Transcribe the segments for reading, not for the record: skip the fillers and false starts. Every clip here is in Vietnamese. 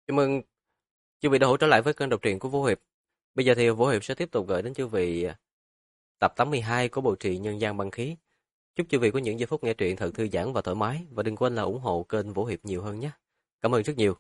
Chào mừng chư vị đã hỗ trở lại với kênh đọc truyện của Vũ Hiệp. Bây giờ thì Vũ Hiệp sẽ tiếp tục gửi đến chư vị tập 82 của bộ truyện Nhân gian băng khí. Chúc chư vị có những giây phút nghe truyện thật thư giãn và thoải mái, và đừng quên là ủng hộ kênh Vũ Hiệp nhiều hơn nhé. Cảm ơn rất nhiều.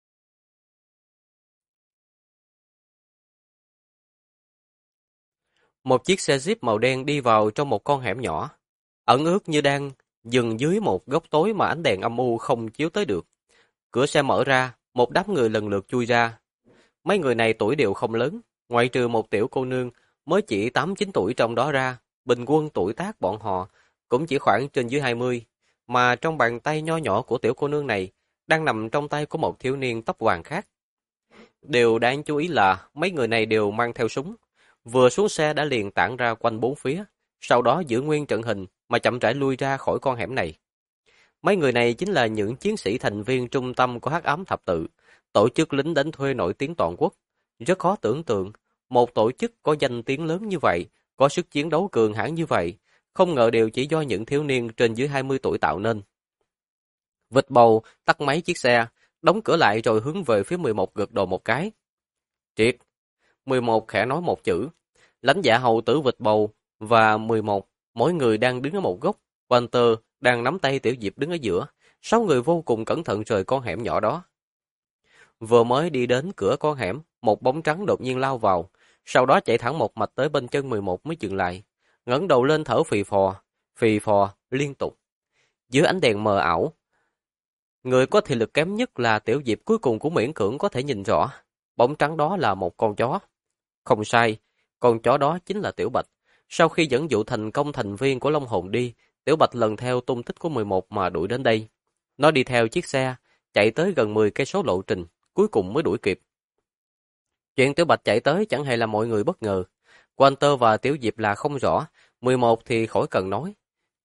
Một chiếc xe Jeep màu đen đi vào trong một con hẻm nhỏ, ẩn ướt như đang dừng dưới một góc tối mà ánh đèn âm u không chiếu tới được. Cửa xe mở ra, một đám người lần lượt chui ra. Mấy người này tuổi đều không lớn, ngoại trừ một tiểu cô nương mới chỉ 8-9 tuổi trong đó ra, bình quân tuổi tác bọn họ cũng chỉ khoảng trên dưới 20, mà trong bàn tay nho nhỏ của tiểu cô nương này đang nằm trong tay của một thiếu niên tóc vàng khác. Điều đáng chú ý là mấy người này đều mang theo súng, vừa xuống xe đã liền tản ra quanh bốn phía, sau đó giữ nguyên trận hình mà chậm rãi lui ra khỏi con hẻm này. Mấy người này chính là những chiến sĩ thành viên trung tâm của Hắc Ám Thập Tự, tổ chức lính đánh thuê nổi tiếng toàn quốc. Rất khó tưởng tượng, một tổ chức có danh tiếng lớn như vậy, có sức chiến đấu cường hãn như vậy, không ngờ đều chỉ do những thiếu niên trên dưới 20 tuổi tạo nên. Vịt bầu tắt máy chiếc xe, đóng cửa lại rồi hướng về phía 11 gật đầu một cái. Triệt! 11 khẽ nói một chữ. Lãnh dạ hầu tử vịt bầu và 11, mỗi người đang đứng ở một góc. Walter đang nắm tay Tiểu Diệp đứng ở giữa. 6 người vô cùng cẩn thận rời con hẻm nhỏ đó. Vừa mới đi đến cửa con hẻm, một bóng trắng đột nhiên lao vào, sau đó chạy thẳng một mạch tới bên chân 11 mới dừng lại, ngẩng đầu lên thở phì phò liên tục. Dưới ánh đèn mờ ảo, người có thị lực kém nhất là Tiểu Diệp cuối cùng cũng miễn cưỡng có thể nhìn rõ, bóng trắng đó là một con chó. Không sai, con chó đó chính là Tiểu Bạch. Sau khi dẫn dụ thành công thành viên của Long Hồn đi, Tiểu Bạch lần theo tung tích của 11 mà đuổi đến đây. Nó đi theo chiếc xe, chạy tới gần 10 cây số lộ trình, cuối cùng mới đuổi kịp. Chuyện Tiểu Bạch chạy tới chẳng hề làm mọi người bất ngờ. Walter và Tiểu Diệp là không rõ, 11 thì khỏi cần nói.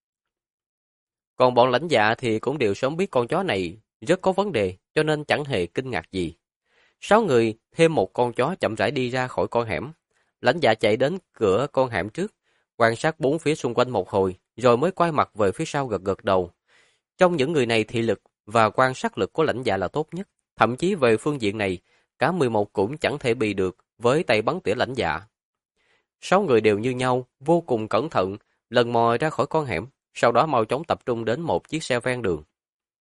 Còn bọn lãnh dạ thì cũng đều sớm biết con chó này rất có vấn đề, cho nên chẳng hề kinh ngạc gì. 6 người thêm một con chó chậm rãi đi ra khỏi con hẻm. Lãnh dạ chạy đến cửa con hẻm trước, quan sát bốn phía xung quanh một hồi, rồi mới quay mặt về phía sau gật gật đầu. Trong những người này thị lực và quan sát lực của lãnh dạ là tốt nhất. Thậm chí về phương diện này, cả 11 cũng chẳng thể bị được với tay bắn tỉa lãnh dạ. 6 người đều như nhau, vô cùng cẩn thận, lần mò ra khỏi con hẻm, sau đó mau chóng tập trung đến một chiếc xe ven đường.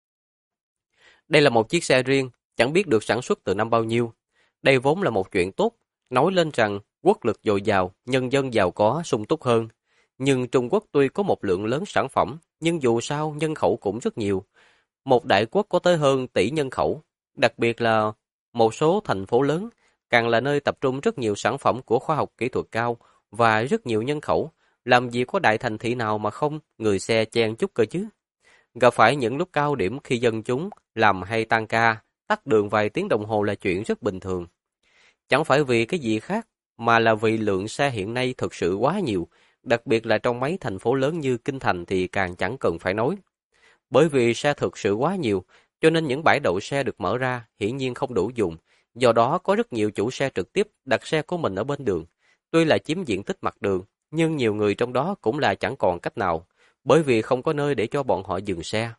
Đây là một chiếc xe riêng, chẳng biết được sản xuất từ năm bao nhiêu. Đây vốn là một chuyện tốt, nói lên rằng quốc lực dồi dào, nhân dân giàu có, sung túc hơn. Nhưng Trung Quốc tuy có một lượng lớn sản phẩm, nhưng dù sao nhân khẩu cũng rất nhiều. Một đại quốc có tới hơn tỷ nhân khẩu, đặc biệt là một số thành phố lớn, càng là nơi tập trung rất nhiều sản phẩm của khoa học kỹ thuật cao và rất nhiều nhân khẩu. Làm gì có đại thành thị nào mà không người xe chen chúc cơ chứ? Gặp phải những lúc cao điểm khi dân chúng làm hay tăng ca, tắc đường vài tiếng đồng hồ là chuyện rất bình thường. Chẳng phải vì cái gì khác, mà là vì lượng xe hiện nay thực sự quá nhiều, đặc biệt là trong mấy thành phố lớn như Kinh Thành thì càng chẳng cần phải nói. Bởi vì xe thực sự quá nhiều, cho nên những bãi đậu xe được mở ra hiển nhiên không đủ dùng, do đó có rất nhiều chủ xe trực tiếp đặt xe của mình ở bên đường. Tuy là chiếm diện tích mặt đường, nhưng nhiều người trong đó cũng là chẳng còn cách nào, bởi vì không có nơi để cho bọn họ dừng xe.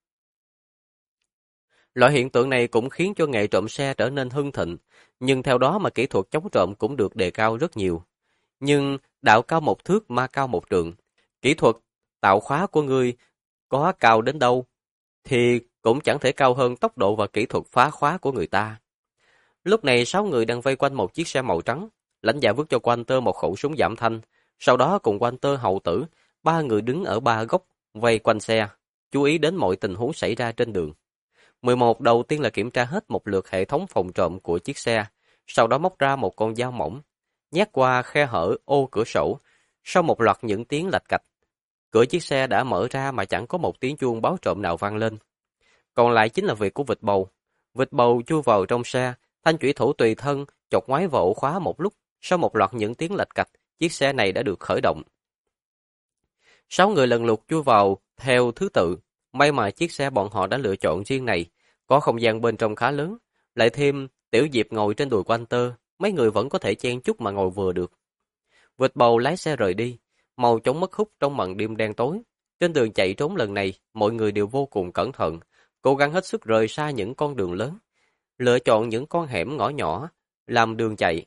Loại hiện tượng này cũng khiến cho nghề trộm xe trở nên hưng thịnh, nhưng theo đó mà kỹ thuật chống trộm cũng được đề cao rất nhiều. Nhưng đạo cao một thước ma cao một trượng, kỹ thuật tạo khóa của ngươi có cao đến đâu thì cũng chẳng thể cao hơn tốc độ và kỹ thuật phá khóa của người ta. Lúc này 6 người đang vây quanh một chiếc xe màu trắng, lãnh dạ vứt cho Walter một khẩu súng giảm thanh, sau đó cùng Walter hậu tử, ba người đứng ở ba góc vây quanh xe, chú ý đến mọi tình huống xảy ra trên đường. 11 đầu tiên là kiểm tra hết một lượt hệ thống phòng trộm của chiếc xe, sau đó móc ra một con dao mỏng, nhét qua khe hở ô cửa sổ. Sau một loạt những tiếng lạch cạch, cửa chiếc xe đã mở ra mà chẳng có một tiếng chuông báo trộm nào vang lên. Còn lại chính là việc của vịt bầu. Vịt bầu chui vào trong xe, thanh chủy thủ tùy thân, chọc ngoáy vào ổ khóa một lúc. Sau một loạt những tiếng lạch cạch, chiếc xe này đã được khởi động. 6 người lần lượt chui vào theo thứ tự. May mà chiếc xe bọn họ đã lựa chọn riêng này, có không gian bên trong khá lớn. Lại thêm Tiểu Diệp ngồi trên đùi Walter, mấy người vẫn có thể chen chúc mà ngồi vừa được. Vịt bầu lái xe rời đi, mau chóng mất hút trong màn đêm đen tối. Trên đường chạy trốn lần này, mọi người đều vô cùng cẩn thận, cố gắng hết sức rời xa những con đường lớn. lựa chọn những con hẻm ngõ nhỏ, làm đường chạy.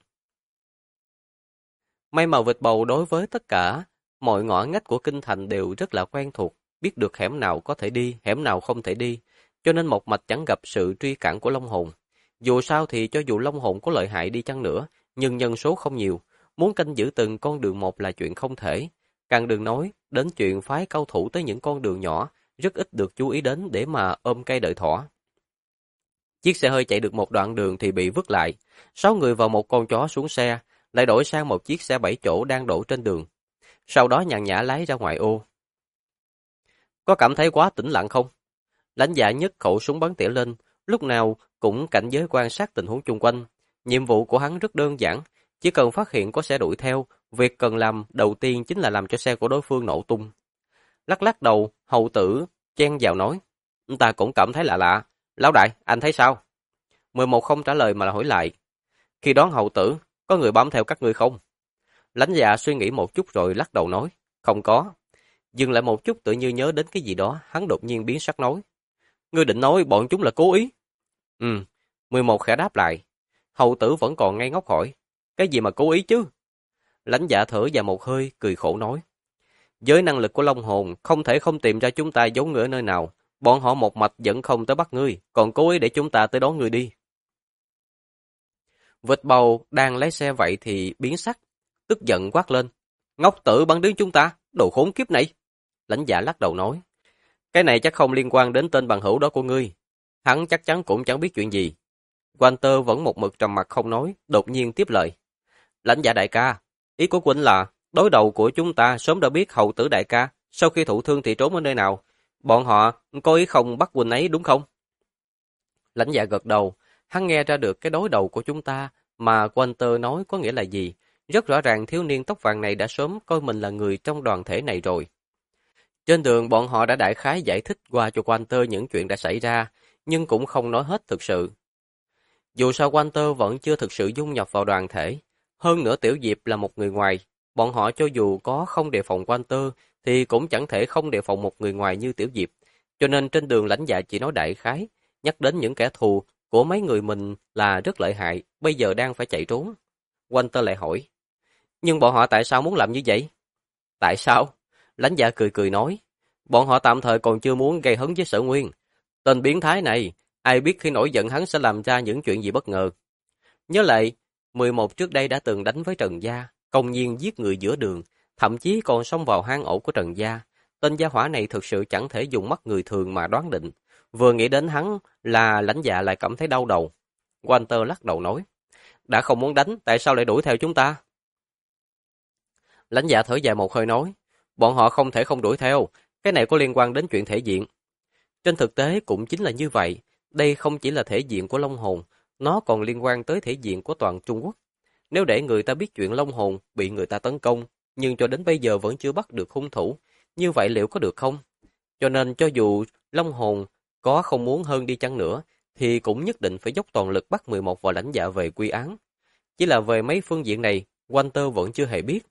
May mà vịt bầu đối với tất cả mọi ngõ ngách của kinh thành đều rất là quen thuộc, biết được hẻm nào có thể đi, hẻm nào không thể đi, cho nên một mạch chẳng gặp sự truy cản của Long Hồn. Dù sao thì cho dù Long Hồn có lợi hại đi chăng nữa, nhưng nhân số không nhiều, muốn canh giữ từng con đường một là chuyện không thể. Càng đừng nói đến chuyện phái cao thủ tới những con đường nhỏ, rất ít được chú ý đến để mà ôm cây đợi thỏ. Chiếc xe hơi chạy được một đoạn đường thì bị vứt lại. 6 người và một con chó xuống xe, lại đổi sang một chiếc xe 7 chỗ đang đổ trên đường. Sau đó nhàn nhã lái ra ngoại ô. Có cảm thấy quá tĩnh lặng không? Lãnh dạ nhấc khẩu súng bắn tỉa lên, lúc nào cũng cảnh giới quan sát tình huống chung quanh. Nhiệm vụ của hắn rất đơn giản, chỉ cần phát hiện có xe đuổi theo, việc cần làm đầu tiên chính là làm cho xe của đối phương nổ tung. Lắc lắc đầu, hầu tử chen vào nói, ta cũng cảm thấy lạ lạ. Lão đại, anh thấy sao? 11 không trả lời mà là hỏi lại. Khi đón hầu tử, có người bám theo các ngươi không? Lãnh dạ suy nghĩ một chút rồi lắc đầu nói, không có. Dừng lại một chút tự như nhớ đến cái gì đó, hắn đột nhiên biến sắc nói. Ngươi định nói bọn chúng là cố ý? 11 khẽ đáp lại. Hầu tử vẫn còn ngây ngốc hỏi, cái gì mà cố ý chứ? Lãnh dạ thở dài một hơi, cười khổ nói. Với năng lực của Long Hồn, không thể không tìm ra chúng ta giấu người ở nơi nào. Bọn họ một mạch vẫn không tới bắt ngươi, còn cố ý để chúng ta tới đón ngươi đi. Vịt bầu đang lái xe vậy thì biến sắc, tức giận quát lên. Ngốc tử bắn đứng chúng ta, đồ khốn kiếp này. Lãnh dạ lắc đầu nói. Cái này chắc không liên quan đến tên bằng hữu đó của ngươi. Hắn chắc chắn cũng chẳng biết chuyện gì. Walter vẫn một mực trầm mặc không nói, đột nhiên tiếp lời. Lãnh dạ đại ca, ý của Quỳnh là đối đầu của chúng ta sớm đã biết hầu tử đại ca sau khi thụ thương thì trốn ở nơi nào. Bọn họ có ý không bắt Quỳnh ấy đúng không? Lãnh dạ gật đầu, hắn nghe ra được cái đối đầu của chúng ta mà Walter nói có nghĩa là gì. Rất rõ ràng thiếu niên tóc vàng này đã sớm coi mình là người trong đoàn thể này rồi. Trên đường bọn họ đã đại khái giải thích qua cho Walter những chuyện đã xảy ra, nhưng cũng không nói hết thực sự. Dù sao Walter vẫn chưa thực sự dung nhập vào đoàn thể. Hơn nữa Tiểu Diệp là một người ngoài, bọn họ cho dù có không đề phòng Walter thì cũng chẳng thể không đề phòng một người ngoài như Tiểu Diệp. Cho nên trên đường lãnh dạ chỉ nói đại khái, nhắc đến những kẻ thù của mấy người mình là rất lợi hại, bây giờ đang phải chạy trốn. Walter lại hỏi, nhưng bọn họ tại sao muốn làm như vậy? Tại sao? Lãnh dạ cười cười nói, bọn họ tạm thời còn chưa muốn gây hấn với Sở Nguyên. Tên biến thái này, ai biết khi nổi giận hắn sẽ làm ra những chuyện gì bất ngờ. Nhớ lại, 11 trước đây đã từng đánh với Trần Gia, công nhiên giết người giữa đường, thậm chí còn xông vào hang ổ của Trần Gia. Tên gia hỏa này thực sự chẳng thể dùng mắt người thường mà đoán định. Vừa nghĩ đến hắn là lãnh dạ lại cảm thấy đau đầu. Walter lắc đầu nói, đã không muốn đánh, tại sao lại đuổi theo chúng ta? Lãnh dạ thở dài một hơi nói, bọn họ không thể không đuổi theo, cái này có liên quan đến chuyện thể diện. Trên thực tế cũng chính là như vậy, đây không chỉ là thể diện của Long Hồn, nó còn liên quan tới thể diện của toàn Trung Quốc. Nếu để người ta biết chuyện Long Hồn bị người ta tấn công, nhưng cho đến bây giờ vẫn chưa bắt được hung thủ, như vậy liệu có được không? Cho nên cho dù Long Hồn có không muốn hơn đi chăng nữa, thì cũng nhất định phải dốc toàn lực bắt 11 vào lãnh dạ về quy án. Chỉ là về mấy phương diện này, Walter vẫn chưa hề biết.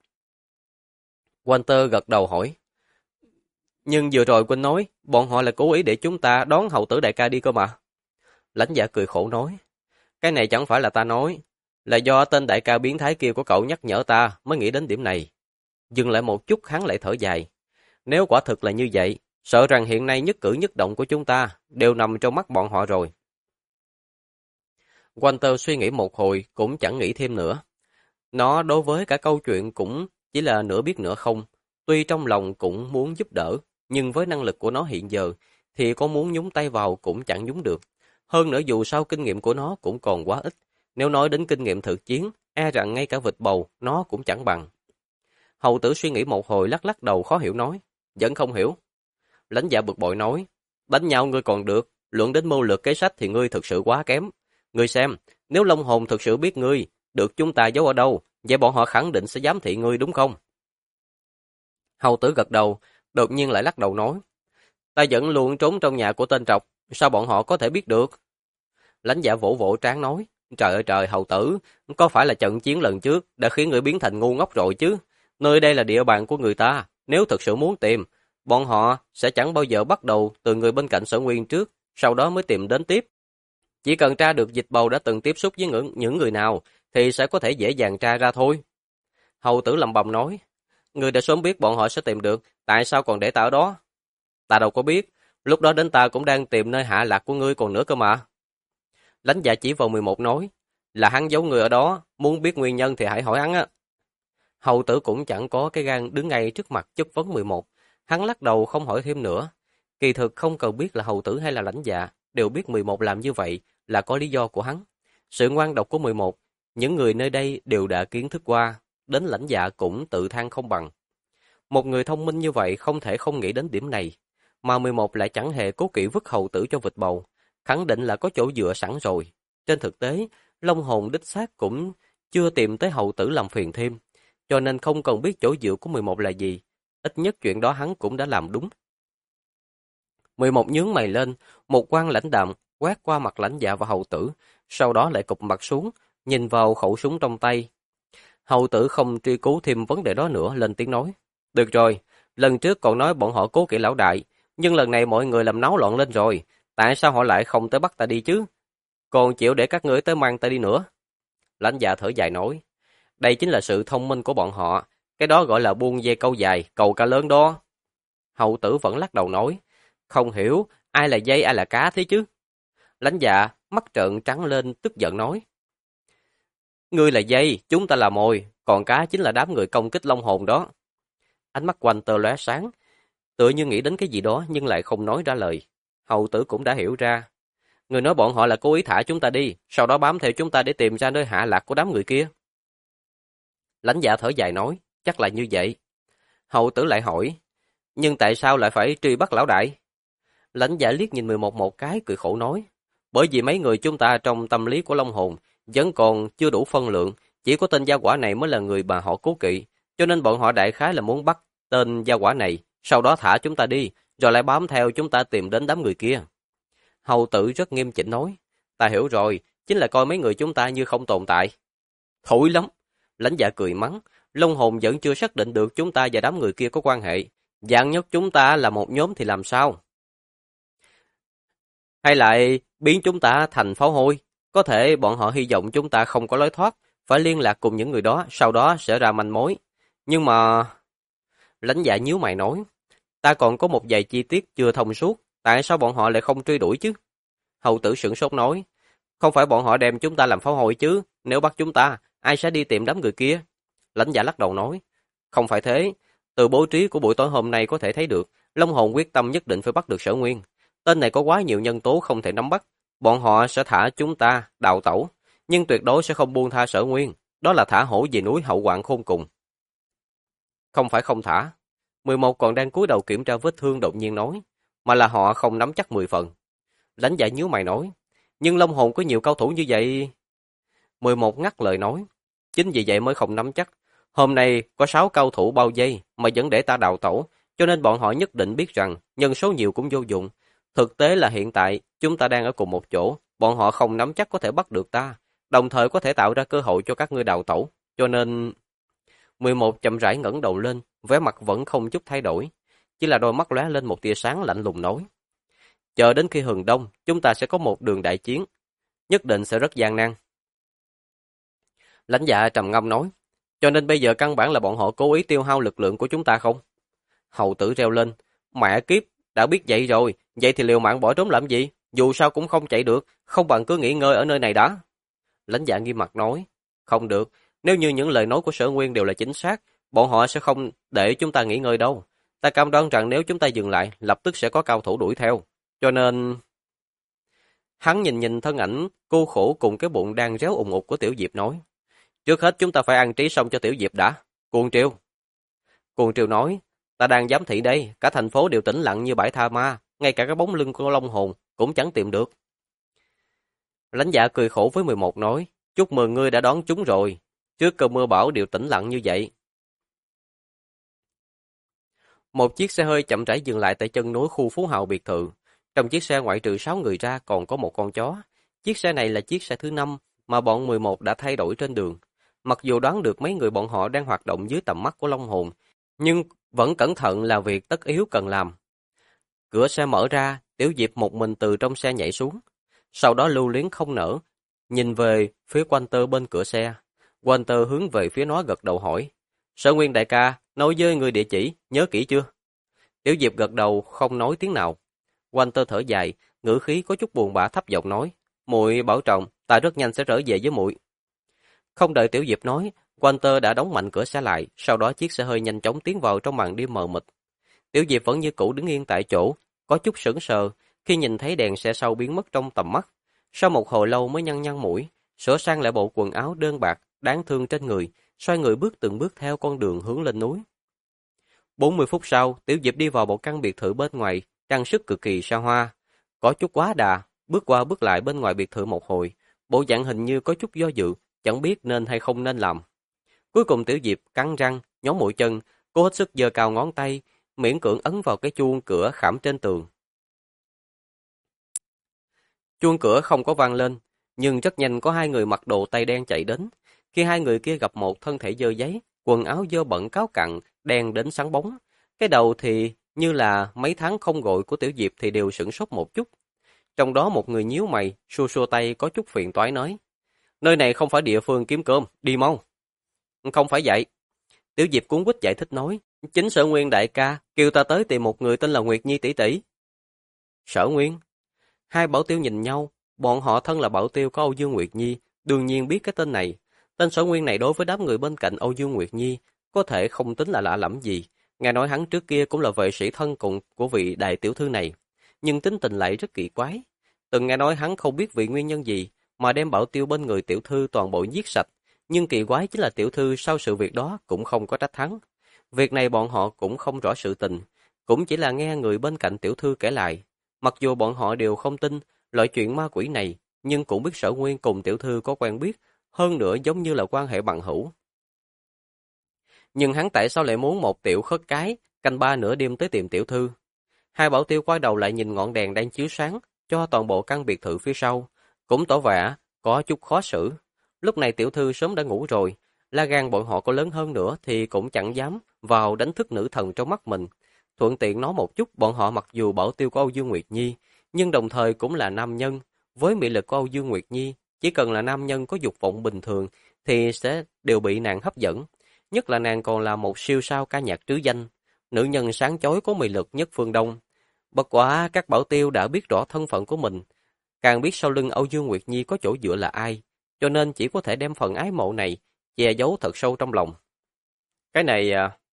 Walter gật đầu hỏi, nhưng vừa rồi Quynh nói, bọn họ là cố ý để chúng ta đón hậu tử đại ca đi cơ mà. Lãnh dạ cười khổ nói, cái này chẳng phải là ta nói, là do tên đại ca biến thái kia của cậu nhắc nhở ta mới nghĩ đến điểm này. Dừng lại một chút hắn lại thở dài. Nếu quả thực là như vậy, sợ rằng hiện nay nhất cử nhất động của chúng ta đều nằm trong mắt bọn họ rồi. Walter suy nghĩ một hồi cũng chẳng nghĩ thêm nữa. Nó đối với cả câu chuyện cũng chỉ là nửa biết nửa không. Tuy trong lòng cũng muốn giúp đỡ, nhưng với năng lực của nó hiện giờ thì có muốn nhúng tay vào cũng chẳng nhúng được. Hơn nữa dù sao kinh nghiệm của nó cũng còn quá ít. Nếu nói đến kinh nghiệm thực chiến, e rằng ngay cả vịt bầu nó cũng chẳng bằng. Hầu tử suy nghĩ một hồi lắc lắc đầu khó hiểu nói, vẫn không hiểu. Lãnh dạ bực bội nói, đánh nhau ngươi còn được, luận đến mưu lược kế sách thì ngươi thực sự quá kém. Ngươi xem, nếu Long Hồn thực sự biết ngươi, được chúng ta giấu ở đâu, vậy bọn họ khẳng định sẽ giám thị ngươi đúng không? Hầu tử gật đầu, đột nhiên lại lắc đầu nói, ta vẫn luôn trốn trong nhà của tên trọc, sao bọn họ có thể biết được? Lãnh dạ vỗ vỗ trán nói, trời ơi trời hầu tử, có phải là trận chiến lần trước đã khiến người biến thành ngu ngốc rồi chứ? Nơi đây là địa bàn của người ta, nếu thực sự muốn tìm, bọn họ sẽ chẳng bao giờ bắt đầu từ người bên cạnh Sở Nguyên trước, sau đó mới tìm đến tiếp. Chỉ cần tra được dịch bầu đã từng tiếp xúc với những người nào, thì sẽ có thể dễ dàng tra ra thôi. Hầu tử lầm bầm nói, ngươi đã sớm biết bọn họ sẽ tìm được, tại sao còn để ta ở đó? Ta đâu có biết, lúc đó đến ta cũng đang tìm nơi hạ lạc của ngươi còn nữa cơ mà. Lãnh Dạ chỉ vào 11 nói, là hắn giấu người ở đó, muốn biết nguyên nhân thì hãy hỏi hắn á. Hầu tử cũng chẳng có cái gan đứng ngay trước mặt chất vấn 11, hắn lắc đầu không hỏi thêm nữa. Kỳ thực không cần biết là hầu tử hay là Lãnh Dạ, đều biết 11 làm như vậy là có lý do của hắn. Sự ngoan độc của 11, những người nơi đây đều đã kiến thức qua, đến Lãnh Dạ cũng tự than không bằng. Một người thông minh như vậy không thể không nghĩ đến điểm này, mà 11 lại chẳng hề cố kỵ vứt hầu tử cho vịt bầu, khẳng định là có chỗ dựa sẵn rồi. Trên thực tế, Long hồn đích xác cũng chưa tìm tới hầu tử làm phiền thêm, cho nên không cần biết chỗ dựa của 11 là gì, ít nhất chuyện đó hắn cũng đã làm đúng. 11 nhướng mày lên, một quan lãnh đạm quét qua mặt Lãnh Dạ và hầu tử, sau đó lại cụp mặt xuống, nhìn vào khẩu súng trong tay. Hầu tử không truy cứu thêm vấn đề đó nữa, lên tiếng nói. Được rồi, lần trước còn nói bọn họ cố kỵ lão đại, nhưng lần này mọi người làm náo loạn lên rồi, tại sao họ lại không tới bắt ta đi chứ? Còn chịu để các ngươi tới mang ta đi nữa? Lãnh Dạ thở dài nói, đây chính là sự thông minh của bọn họ, cái đó gọi là buông dây câu dài, cầu cá lớn đó. Hầu tử vẫn lắc đầu nói, không hiểu, ai là dây ai là cá thế chứ? Lãnh Dạ mắt trợn trắng lên tức giận nói, ngươi là dây, chúng ta là mồi, còn cá chính là đám người công kích long hồn đó. Ánh mắt quanh tơ lóe sáng, tựa như nghĩ đến cái gì đó nhưng lại không nói ra lời. Hầu tử cũng đã hiểu ra. Người nói bọn họ là cố ý thả chúng ta đi, sau đó bám theo chúng ta để tìm ra nơi hạ lạc của đám người kia. Lãnh Dạ thở dài nói, chắc là như vậy. Hầu tử lại hỏi, nhưng tại sao lại phải truy bắt lão đại? Lãnh Dạ liếc nhìn 11 một cái, cười khổ nói, bởi vì mấy người chúng ta trong tâm lý của Long hồn vẫn còn chưa đủ phân lượng, chỉ có tên gia quả này mới là người mà họ cố kỵ, cho nên bọn họ đại khái là muốn bắt tên gia quả này, sau đó thả chúng ta đi, rồi lại bám theo chúng ta tìm đến đám người kia. Hầu tử rất nghiêm chỉnh nói, ta hiểu rồi, chính là coi mấy người chúng ta như không tồn tại. Thối lắm! Lãnh Dạ cười mắng, Long hồn vẫn chưa xác định được chúng ta và đám người kia có quan hệ. Dạng nhất chúng ta là một nhóm thì làm sao? Hay lại biến chúng ta thành pháo hôi? Có thể bọn họ hy vọng chúng ta không có lối thoát, phải liên lạc cùng những người đó, sau đó sẽ ra manh mối. Nhưng mà... Lãnh Dạ nhíu mày nói, ta còn có một vài chi tiết chưa thông suốt, tại sao bọn họ lại không truy đuổi chứ? Hầu tử sửng sốt nói, không phải bọn họ đem chúng ta làm pháo hôi chứ, nếu bắt chúng ta, ai sẽ đi tìm đám người kia? Lãnh Dạ lắc đầu nói, không phải thế, từ bố trí của buổi tối hôm nay có thể thấy được, Long hồn quyết tâm nhất định phải bắt được Sở Nguyên. Tên này có quá nhiều nhân tố không thể nắm bắt, bọn họ sẽ thả chúng ta đào tẩu, nhưng tuyệt đối sẽ không buông tha Sở Nguyên, đó là thả hổ về núi hậu hoạn khôn cùng. Không phải không thả, 11 còn đang cúi đầu kiểm tra vết thương đột nhiên nói, mà là họ không nắm chắc 10 phần. Lãnh Dạ nhíu mày nói, nhưng Long hồn có nhiều cao thủ như vậy. 11 ngắt lời nói, chính vì vậy mới không nắm chắc. Hôm nay có 6 cao thủ bao vây mà vẫn để ta đào tẩu, cho nên bọn họ nhất định biết rằng nhân số nhiều cũng vô dụng. Thực tế là hiện tại chúng ta đang ở cùng một chỗ, bọn họ không nắm chắc có thể bắt được ta, đồng thời có thể tạo ra cơ hội cho các ngươi đào tẩu, cho nên 11 chậm rãi ngẩng đầu lên, vẻ mặt vẫn không chút thay đổi, chỉ là đôi mắt lóe lên một tia sáng lạnh lùng nói: "Chờ đến khi hừng đông, chúng ta sẽ có một đường đại chiến, nhất định sẽ rất gian nan." Lãnh Dạ trầm ngâm nói: "Cho nên bây giờ căn bản là bọn họ cố ý tiêu hao lực lượng của chúng ta không?" Hầu Tử reo lên: "Mẹ kiếp, đã biết vậy rồi, vậy thì liều mạng bỏ trốn làm gì? Dù sao cũng không chạy được, không bằng cứ nghỉ ngơi ở nơi này đã." Lãnh Dạ nghiêm mặt nói: "Không được, nếu như những lời nói của Sở Nguyên đều là chính xác, bọn họ sẽ không để chúng ta nghỉ ngơi đâu. Ta cam đoan rằng nếu chúng ta dừng lại, lập tức sẽ có cao thủ đuổi theo. Cho nên..." Hắn nhìn nhìn thân ảnh cô khổ cùng cái bụng đang réo ùng ục của Tiểu Diệp nói: "Trước hết chúng ta phải an trí xong cho Tiểu Diệp đã." Cuồng Triều. Cuồng Triều nói: "Ta đang giám thị đây, cả thành phố đều tĩnh lặng như bãi tha ma, ngay cả cái bóng lưng của Long hồn cũng chẳng tìm được." Lãnh Dạ cười khổ với 11 nói: "Chúc mừng ngươi đã đón chúng rồi, trước cơn mưa bão đều tĩnh lặng như vậy." Một chiếc xe hơi chậm rãi dừng lại tại chân núi khu Phú Hào biệt thự. Trong chiếc xe ngoại trừ 6 người ra còn có một con chó. Chiếc xe này là chiếc xe thứ 5 mà bọn 11 đã thay đổi trên đường. Mặc dù đoán được mấy người bọn họ đang hoạt động dưới tầm mắt của Long hồn, nhưng vẫn cẩn thận là việc tất yếu cần làm. Cửa xe mở ra, Tiểu Diệp một mình từ trong xe nhảy xuống. Sau đó lưu luyến không nở, nhìn về phía Walter bên cửa xe. Walter hướng về phía nó gật đầu hỏi, Sở Nguyên đại ca, nói với người địa chỉ, nhớ kỹ chưa? Tiểu Diệp gật đầu không nói tiếng nào. Walter thở dài, ngữ khí có chút buồn bã thấp giọng nói, muội bảo trọng, ta rất nhanh sẽ trở về với muội. Không đợi Tiểu Diệp nói, Walter đã đóng mạnh cửa xe lại, sau đó chiếc xe hơi nhanh chóng tiến vào trong màn đêm mờ mịt. Tiểu Diệp vẫn như cũ đứng yên tại chỗ, có chút sững sờ khi nhìn thấy đèn xe sau biến mất trong tầm mắt. Sau một hồi lâu mới nhăn nhăn mũi, sửa sang lại bộ quần áo đơn bạc, đáng thương trên người, xoay người bước từng bước theo con đường hướng lên núi. 40 phút sau, Tiểu Diệp đi vào một căn biệt thự bên ngoài, trang sức cực kỳ xa hoa. Có chút quá đà, bước qua bước lại bên ngoài biệt thự một hồi, bộ dạng hình như có chút do dự, chẳng biết nên hay không nên làm. Cuối cùng Tiểu Diệp cắn răng, nhón mũi chân, cố hết sức giơ cao ngón tay, miễn cưỡng ấn vào cái chuông cửa khảm trên tường. Chuông cửa không có vang lên, nhưng rất nhanh có hai người mặc đồ tây đen chạy đến. Khi hai người kia gặp một thân thể dơ giấy, quần áo dơ bẩn cáo cặn, đen đến sáng bóng. Cái đầu thì như là mấy tháng không gội của Tiểu Diệp thì đều sửng sốt một chút. Trong đó một người nhíu mày, xua xua tay có chút phiền toái nói. Nơi này không phải địa phương kiếm cơm, đi mau. Không phải vậy. Tiểu Diệp cuốn quýt giải thích nói. Chính Sở Nguyên đại ca, kêu ta tới tìm một người tên là Nguyệt Nhi tỷ tỷ. Sở Nguyên? Hai bảo tiêu nhìn nhau, bọn họ thân là bảo tiêu có Âu Dương Nguyệt Nhi, đương nhiên biết cái tên này. Tên Sở Nguyên này đối với đám người bên cạnh Âu Dương Nguyệt Nhi, có thể không tính là lạ lẫm gì. Nghe nói hắn trước kia cũng là vệ sĩ thân cùng của vị đại tiểu thư này, nhưng tính tình lại rất kỳ quái. Từng nghe nói hắn không biết vì nguyên nhân gì mà đem bảo tiêu bên người tiểu thư toàn bộ giết sạch, nhưng kỳ quái chính là tiểu thư sau sự việc đó cũng không có trách hắn. Việc này bọn họ cũng không rõ sự tình, cũng chỉ là nghe người bên cạnh tiểu thư kể lại. Mặc dù bọn họ đều không tin loại chuyện ma quỷ này, nhưng cũng biết Sở Nguyên cùng tiểu thư có quen biết, hơn nữa giống như là quan hệ bằng hữu. Nhưng hắn tại sao lại muốn một tiểu khất cái, canh ba nửa đêm tới tìm tiểu thư? Hai bảo tiêu quay đầu lại nhìn ngọn đèn đang chiếu sáng cho toàn bộ căn biệt thự phía sau, cũng tỏ vẻ có chút khó xử. Lúc này tiểu thư sớm đã ngủ rồi, la gan bọn họ có lớn hơn nữa thì cũng chẳng dám vào đánh thức nữ thần trong mắt mình. Thuận tiện nói một chút, bọn họ mặc dù bảo tiêu của Âu Dương Nguyệt Nhi, nhưng đồng thời cũng là nam nhân. Với mị lực của Âu Dương Nguyệt Nhi, chỉ cần là nam nhân có dục vọng bình thường thì sẽ đều bị nàng hấp dẫn. Nhất là nàng còn là một siêu sao ca nhạc trứ danh, nữ nhân sáng chói có mị lực nhất phương Đông. Bất quá các bảo tiêu đã biết rõ thân phận của mình, càng biết sau lưng Âu Dương Nguyệt Nhi có chỗ dựa là ai, cho nên chỉ có thể đem phần ái mộ này che giấu thật sâu trong lòng. Cái này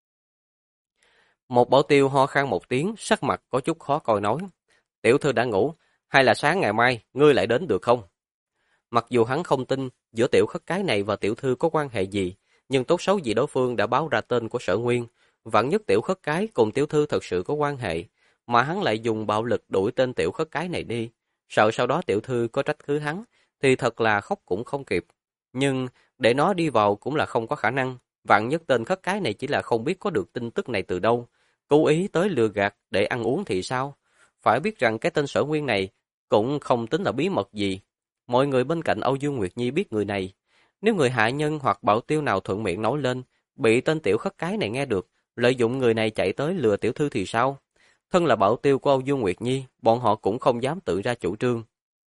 Một bảo tiêu ho khan một tiếng, sắc mặt có chút khó coi nói. Tiểu thư đã ngủ, hay là sáng ngày mai, ngươi lại đến được không? Mặc dù hắn không tin giữa tiểu khất cái này và tiểu thư có quan hệ gì, nhưng tốt xấu gì đối phương đã báo ra tên của Sở Nguyên. Vạn nhất tiểu khất cái cùng tiểu thư thật sự có quan hệ, mà hắn lại dùng bạo lực đuổi tên tiểu khất cái này đi. Sợ sau đó tiểu thư có trách cứ hắn, thì thật là khóc cũng không kịp. Nhưng để nó đi vào cũng là không có khả năng. Vạn nhất tên khất cái này chỉ là không biết có được tin tức này từ đâu, cố ý tới lừa gạt để ăn uống thì sao? Phải biết rằng cái tên Sở Nguyên này cũng không tính là bí mật gì. Mọi người bên cạnh Âu Dương Nguyệt Nhi biết người này. Nếu người hạ nhân hoặc bảo tiêu nào thuận miệng nói lên, bị tên tiểu khất cái này nghe được, lợi dụng người này chạy tới lừa tiểu thư thì sao? Thân là bảo tiêu của Âu Dương Nguyệt Nhi, bọn họ cũng không dám tự ra chủ trương.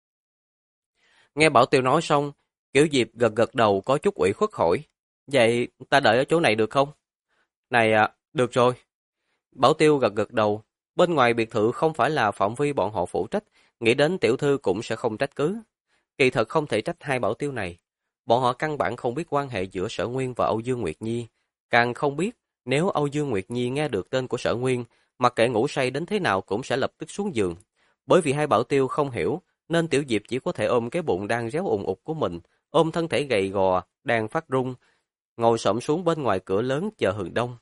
Nghe bảo tiêu nói xong, Kiểu Diệp gật gật đầu có chút ủy khuất hỏi. Vậy ta đợi ở chỗ này được không? Này được rồi. Bảo tiêu gật gật đầu. Bên ngoài biệt thự không phải là phạm vi bọn họ phụ trách, nghĩ đến tiểu thư cũng sẽ không trách cứ. Kỳ thật không thể trách hai bảo tiêu này. Bọn họ căn bản không biết quan hệ giữa Sở Nguyên và Âu Dương Nguyệt Nhi. Càng không biết nếu Âu Dương Nguyệt Nhi nghe được tên của Sở Nguyên, mặc kệ ngủ say đến thế nào cũng sẽ lập tức xuống giường. Bởi vì hai bảo tiêu không hiểu, nên Tiểu Diệp chỉ có thể ôm cái bụng đang réo ùng ục của mình, ôm thân thể gầy gò, đang phát run, ngồi xổm xuống bên ngoài cửa lớn chờ hừng đông.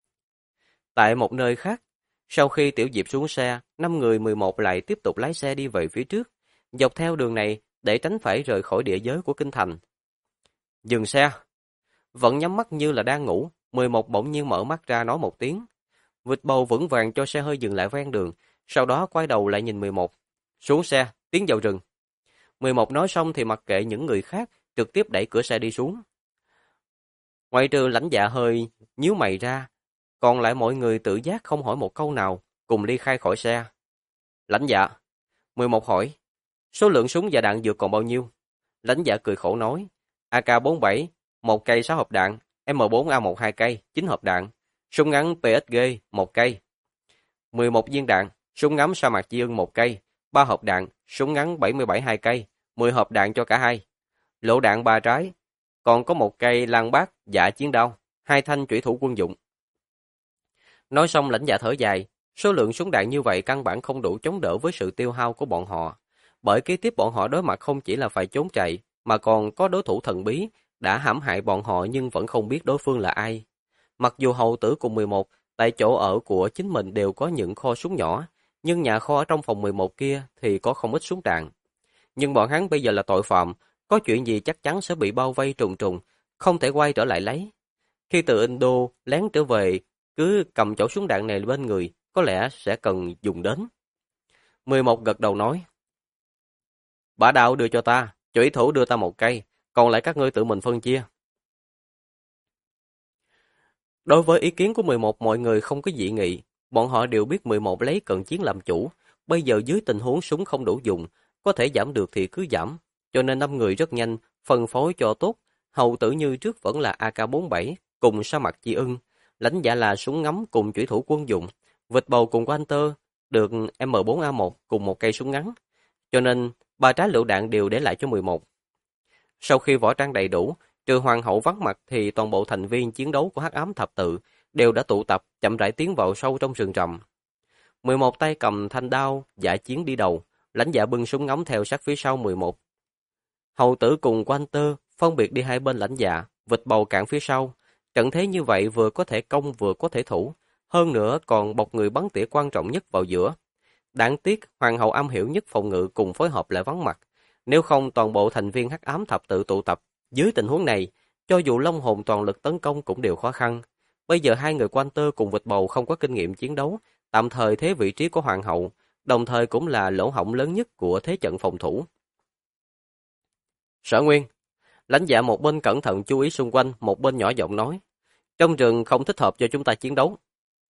Tại một nơi khác, sau khi Tiểu Diệp xuống xe, 5 người 11 lại tiếp tục lái xe đi về phía trước, dọc theo đường này để tránh phải rời khỏi địa giới của kinh thành. Dừng xe. Vẫn nhắm mắt như là đang ngủ, 11 bỗng nhiên mở mắt ra nói một tiếng. Vịt bầu vững vàng cho xe hơi dừng lại ven đường, sau đó quay đầu lại nhìn 11. Xuống xe, tiến vào rừng. 11 nói xong thì mặc kệ những người khác, trực tiếp đẩy cửa xe đi xuống. Ngoại trừ Lãnh Dạ hơi nhíu mày ra, còn lại mọi người tự giác không hỏi một câu nào, cùng ly khai khỏi xe. Lãnh Dạ. 11 hỏi. Số lượng súng và đạn dược còn bao nhiêu? Lãnh Dạ cười khổ nói, AK-47, 1 cây 6 hộp đạn, M4A1 2 cây, 9 hộp đạn, súng ngắn PSG 1 cây, 11 viên đạn, súng ngắm sa mạc Di Ưng 1 cây, 3 hộp đạn, súng ngắn 77 2 cây, 10 hộp đạn cho cả hai, lựu đạn 3 trái, còn có 1 cây lan bát dạ chiến đao, 2 thanh chủy thủ quân dụng. Nói xong Lãnh Dạ thở dài, số lượng súng đạn như vậy căn bản không đủ chống đỡ với sự tiêu hao của bọn họ, bởi kế tiếp bọn họ đối mặt không chỉ là phải trốn chạy, mà còn có đối thủ thần bí đã hãm hại bọn họ nhưng vẫn không biết đối phương là ai. Mặc dù hầu tử cùng 11 tại chỗ ở của chính mình đều có những kho súng nhỏ, nhưng nhà kho ở trong phòng 11 kia thì có không ít súng đạn. Nhưng bọn hắn bây giờ là tội phạm, có chuyện gì chắc chắn sẽ bị bao vây trùng trùng, không thể quay trở lại lấy. Khi từ Indo lén trở về, cứ cầm chỗ súng đạn này bên người, có lẽ sẽ cần dùng đến. 11 gật đầu nói, bả đạo đưa cho ta, chủy thủ đưa ta 1 cây, còn lại các ngươi tự mình phân chia. Đối với ý kiến của 11 mọi người không có dị nghị, bọn họ đều biết 11 lấy cận chiến làm chủ, bây giờ dưới tình huống súng không đủ dùng, có thể giảm được thì cứ giảm, cho nên 5 người rất nhanh, phân phối cho tốt, hầu tử như trước vẫn là AK-47 cùng sa mạc Di Ưng, Lãnh Dạ là súng ngắm cùng chủy thủ quân dụng, vịt bầu cùng Walter được M4A1 cùng 1 cây súng ngắn, cho nên 3 trái lựu đạn đều để lại cho 11. Sau khi võ trang đầy đủ, trừ hoàng hậu vắng mặt thì toàn bộ thành viên chiến đấu của Hắc Ám Thập Tự đều đã tụ tập chậm rãi tiến vào sâu trong rừng rậm. 11 tay cầm thanh đao, dạ chiến đi đầu, Lãnh Dạ bưng súng ngắm theo sát phía sau 11. Hầu tử cùng Walter phân biệt đi hai bên Lãnh Dạ, vịt bầu cản phía sau. Trận thế như vậy vừa có thể công vừa có thể thủ, hơn nữa còn bọc người bắn tỉa quan trọng nhất vào giữa. Đáng tiếc, hoàng hậu am hiểu nhất phòng ngự cùng phối hợp lại vắng mặt. Nếu không toàn bộ thành viên Hắc Ám Thập Tự tụ tập, dưới tình huống này, cho dù Long Hồn toàn lực tấn công cũng đều khó khăn. Bây giờ hai người Walter cùng vịt bầu không có kinh nghiệm chiến đấu, tạm thời thế vị trí của hoàng hậu, đồng thời cũng là lỗ hổng lớn nhất của thế trận phòng thủ. Sở Nguyên, Lãnh Dạ một bên cẩn thận chú ý xung quanh, một bên nhỏ giọng nói, trong rừng không thích hợp cho chúng ta chiến đấu.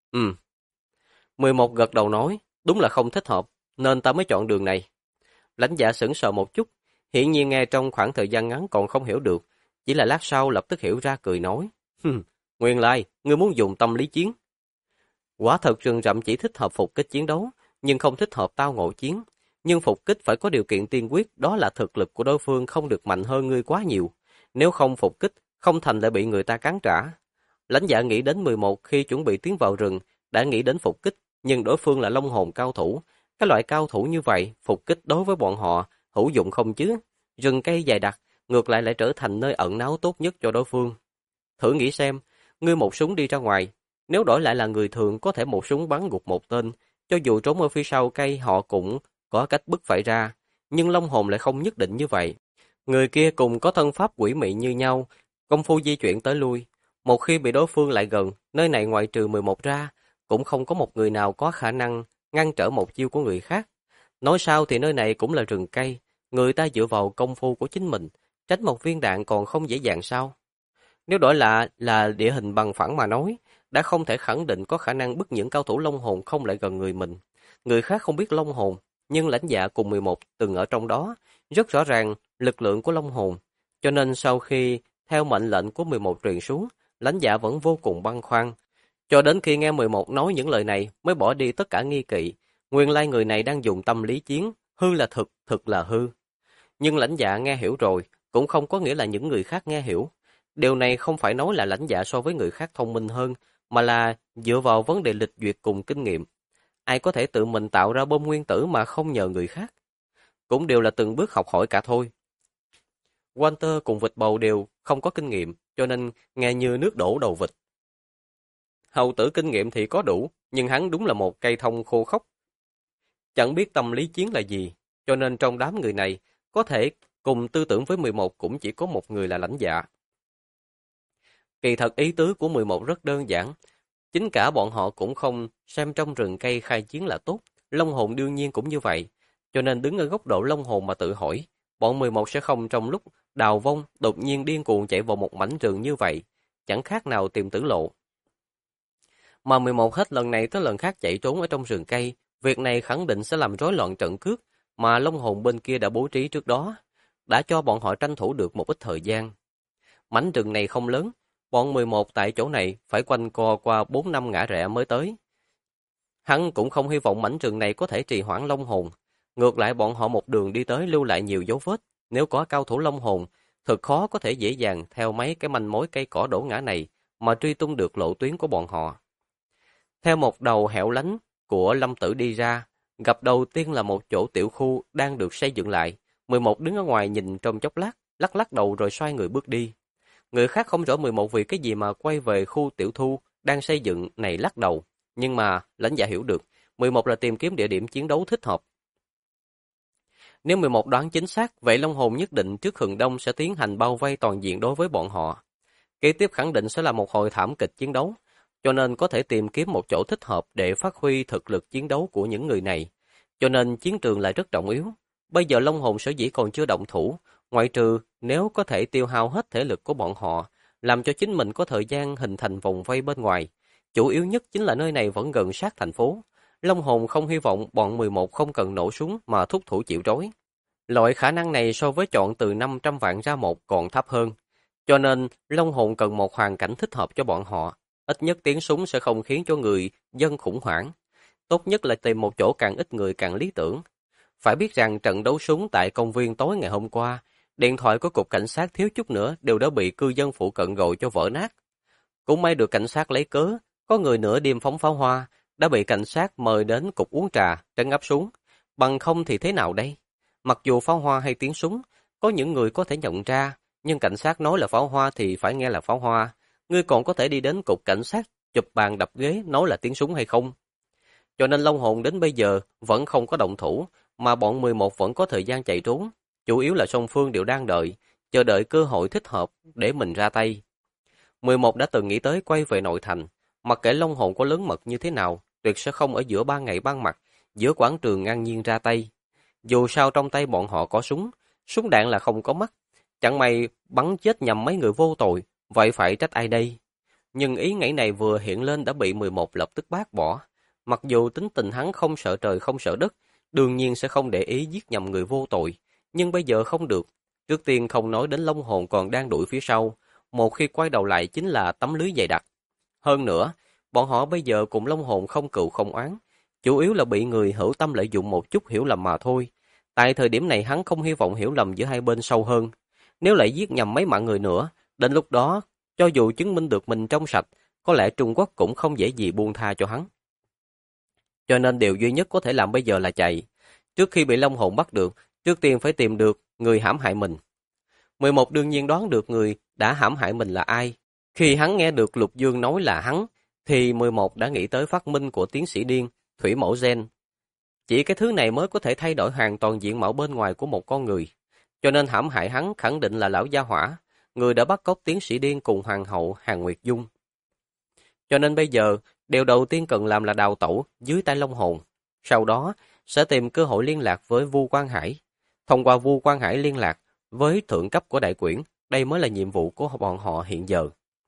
11 gật đầu nói, đúng là không thích hợp, nên ta mới chọn đường này. Lãnh Dạ sững sờ một chút, hiển nhiên nghe trong khoảng thời gian ngắn còn không hiểu được, chỉ là lát sau lập tức hiểu ra cười nói, nguyên lai, ngươi muốn dùng tâm lý chiến. Quả thật rừng rậm chỉ thích hợp phục kích chiến đấu, nhưng không thích hợp tao ngộ chiến. Nhưng phục kích phải có điều kiện tiên quyết, đó là thực lực của đối phương không được mạnh hơn ngươi quá nhiều. Nếu không phục kích, không thành lại bị người ta cắn trả. Lãnh Dạ nghĩ đến 11 khi chuẩn bị tiến vào rừng, đã nghĩ đến phục kích, nhưng đối phương là Long Hồn cao thủ. Cái loại cao thủ như vậy, phục kích đối với bọn họ, hữu dụng không chứ? Rừng cây dày đặc, ngược lại trở thành nơi ẩn náu tốt nhất cho đối phương. Thử nghĩ xem, ngươi một súng đi ra ngoài, nếu đổi lại là người thường có thể một súng bắn gục một tên, cho dù trốn ở phía sau cây họ cũng có cách bứt phải ra, nhưng Long Hồn lại không nhất định như vậy. Người kia cùng có thân pháp quỷ mị như nhau, công phu di chuyển tới lui. Một khi bị đối phương lại gần, nơi này ngoại trừ 11 ra, cũng không có một người nào có khả năng ngăn trở một chiêu của người khác. Nói sao thì nơi này cũng là rừng cây, người ta dựa vào công phu của chính mình, tránh một viên đạn còn không dễ dàng sao? Nếu đổi là địa hình bằng phẳng mà nói, đã không thể khẳng định có khả năng bức những cao thủ Long Hồn không lại gần người mình. Người khác không biết Long Hồn, nhưng Lãnh Dạ cùng 11 từng ở trong đó, rất rõ ràng lực lượng của Long Hồn. Cho nên sau khi theo mệnh lệnh của 11 truyền xuống, Lãnh Dạ vẫn vô cùng băn khoăn. Cho đến khi nghe 11 nói những lời này mới bỏ đi tất cả nghi kỵ. Nguyên lai người này đang dùng tâm lý chiến, hư là thực, thực là hư. Nhưng Lãnh Dạ nghe hiểu rồi, cũng không có nghĩa là những người khác nghe hiểu. Điều này không phải nói là Lãnh Dạ so với người khác thông minh hơn, mà là dựa vào vấn đề lịch duyệt cùng kinh nghiệm. Ai có thể tự mình tạo ra bom nguyên tử mà không nhờ người khác? Cũng đều là từng bước học hỏi cả thôi. Walter cùng vịt bầu đều không có kinh nghiệm, cho nên nghe như nước đổ đầu vịt. Hầu tử kinh nghiệm thì có đủ, nhưng hắn đúng là một cây thông khô khốc. Chẳng biết tâm lý chiến là gì, cho nên trong đám người này, có thể cùng tư tưởng với 11 cũng chỉ có một người là Lãnh Dạ. Kỳ thật ý tứ của 11 rất đơn giản. Chính cả bọn họ cũng không xem trong rừng cây khai chiến là tốt. Long Hồn đương nhiên cũng như vậy. Cho nên đứng ở góc độ Long Hồn mà tự hỏi, bọn 11 sẽ không trong lúc đào vong đột nhiên điên cuồng chạy vào một mảnh rừng như vậy. Chẳng khác nào tìm tử lộ. Mà 11 hết lần này tới lần khác chạy trốn ở trong rừng cây. Việc này khẳng định sẽ làm rối loạn trận cước. mà Long Hồn bên kia đã bố trí trước đó, đã cho bọn họ tranh thủ được một ít thời gian. Mảnh rừng này không lớn, bọn 11 tại chỗ này phải quanh co qua 4 năm ngã rẽ mới tới. Hắn cũng không hy vọng mảnh rừng này có thể trì hoãn Long Hồn. Ngược lại bọn họ một đường đi tới lưu lại nhiều dấu vết. Nếu có cao thủ Long Hồn, thật khó có thể dễ dàng theo mấy cái manh mối cây cỏ đổ ngã này mà truy tung được lộ tuyến của bọn họ. Theo một đầu hẻo lánh của Lâm Tử đi ra, gặp đầu tiên là một chỗ tiểu khu đang được xây dựng lại. 11 đứng ở ngoài nhìn trong chốc lát, lắc lắc đầu rồi xoay người bước đi. Người khác không rõ 11 vì cái gì mà quay về khu tiểu thu đang xây dựng này lắc đầu. Nhưng mà lãnh giả hiểu được, 11 là tìm kiếm địa điểm chiến đấu thích hợp. Nếu 11 đoán chính xác, vậy Long Hồn nhất định trước Hừng Đông sẽ tiến hành bao vây toàn diện đối với bọn họ. Kế tiếp khẳng định sẽ là một hồi thảm kịch chiến đấu, cho nên có thể tìm kiếm một chỗ thích hợp để phát huy thực lực chiến đấu của những người này. Cho nên chiến trường lại rất trọng yếu. Bây giờ Long Hồn sở dĩ còn chưa động thủ, ngoại trừ nếu có thể tiêu hao hết thể lực của bọn họ, làm cho chính mình có thời gian hình thành vòng vây bên ngoài. Chủ yếu nhất chính là nơi này vẫn gần sát thành phố. Long Hồn không hy vọng bọn 11 không cần nổ súng mà thúc thủ chịu trói. Loại khả năng này so với chọn từ 500 vạn ra một còn thấp hơn. Cho nên, Long Hồn cần một hoàn cảnh thích hợp cho bọn họ. Ít nhất tiếng súng sẽ không khiến cho người dân khủng hoảng. Tốt nhất là tìm một chỗ càng ít người càng lý tưởng. Phải biết rằng trận đấu súng tại công viên tối ngày hôm qua, điện thoại của cục cảnh sát thiếu chút nữa đều đã bị cư dân phụ cận gọi cho vỡ nát. Cũng may được cảnh sát lấy cớ, có người nửa đêm phóng pháo hoa, đã bị cảnh sát mời đến cục uống trà, trấn áp xuống. Bằng không thì thế nào đây? Mặc dù pháo hoa hay tiếng súng, có những người có thể nhận ra, nhưng cảnh sát nói là pháo hoa thì phải nghe là pháo hoa. Ngươi còn có thể đi đến cục cảnh sát, chụp bàn đập ghế nói là tiếng súng hay không? Cho nên Long Hồn đến bây giờ vẫn không có động thủ, mà bọn 11 vẫn có thời gian chạy trốn. Chủ yếu là song phương đều đang đợi, chờ đợi cơ hội thích hợp để mình ra tay. 11 đã từng nghĩ tới quay về nội thành, mặc kệ Long Hồn có lớn mật như thế nào, tuyệt sẽ không ở giữa ban ngày ban mặt, giữa quảng trường ngang nhiên ra tay. Dù sao trong tay bọn họ có súng, súng đạn là không có mắt, chẳng may bắn chết nhầm mấy người vô tội, vậy phải trách ai đây? Nhưng ý nghĩ này vừa hiện lên đã bị 11 lập tức bác bỏ. Mặc dù tính tình hắn không sợ trời không sợ đất, đương nhiên sẽ không để ý giết nhầm người vô tội, nhưng bây giờ không được. Trước tiên không nói đến Long Hồn còn đang đuổi phía sau, một khi quay đầu lại chính là tấm lưới dày đặc. Hơn nữa, bọn họ bây giờ cùng Long Hồn không cựu không oán, chủ yếu là bị người hữu tâm lợi dụng một chút hiểu lầm mà thôi. Tại thời điểm này hắn không hy vọng hiểu lầm giữa hai bên sâu hơn. Nếu lại giết nhầm mấy mạng người nữa, đến lúc đó, cho dù chứng minh được mình trong sạch, có lẽ Trung Quốc cũng không dễ gì buông tha cho hắn. Cho nên điều duy nhất có thể làm bây giờ là chạy. Trước khi bị Long Hồn bắt được, trước tiên phải tìm được người hãm hại mình. 11 đương nhiên đoán được người đã hãm hại mình là ai. Khi hắn nghe được Lục Dương nói là hắn, thì 11 đã nghĩ tới phát minh của tiến sĩ điên, thủy mẫu gen. Chỉ cái thứ này mới có thể thay đổi hoàn toàn diện mạo bên ngoài của một con người. Cho nên hãm hại hắn khẳng định là lão gia hỏa, người đã bắt cóc tiến sĩ điên cùng hoàng hậu Hàn Nguyệt Dung. Cho nên bây giờ, điều đầu tiên cần làm là đào tẩu dưới tay Long Hồn. Sau đó, sẽ tìm cơ hội liên lạc với Vu Quang Hải. Thông qua Vu Quang Hải liên lạc với thượng cấp của đại quyển, đây mới là nhiệm vụ của bọn họ hiện giờ.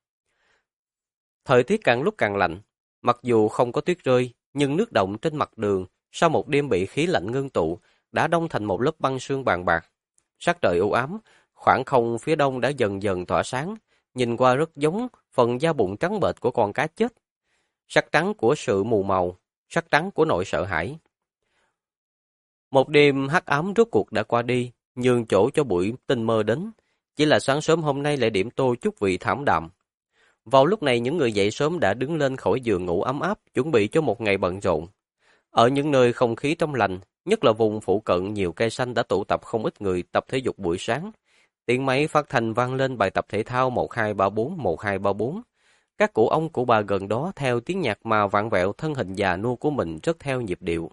Thời tiết càng lúc càng lạnh, mặc dù không có tuyết rơi, nhưng nước động trên mặt đường sau một đêm bị khí lạnh ngưng tụ đã đông thành một lớp băng sương bàn bạc. Sắc trời u ám, khoảng không phía đông đã dần dần tỏa sáng, nhìn qua rất giống phần da bụng trắng bệch của con cá chết. Sắc trắng của sự mù màu, sắc trắng của nỗi sợ hãi. Một đêm hắc ám rốt cuộc đã qua đi, nhường chỗ cho buổi tinh mơ đến. Chỉ là sáng sớm hôm nay lại điểm tô chút vị thảm đạm. Vào lúc này những người dậy sớm đã đứng lên khỏi giường ngủ ấm áp, chuẩn bị cho một ngày bận rộn. Ở những nơi không khí trong lành, nhất là vùng phụ cận nhiều cây xanh đã tụ tập không ít người tập thể dục buổi sáng. Tiếng máy phát thanh vang lên bài tập thể thao 1234, 1234. Các cụ ông cụ bà gần đó theo tiếng nhạc mà vặn vẹo thân hình già nua của mình rất theo nhịp điệu.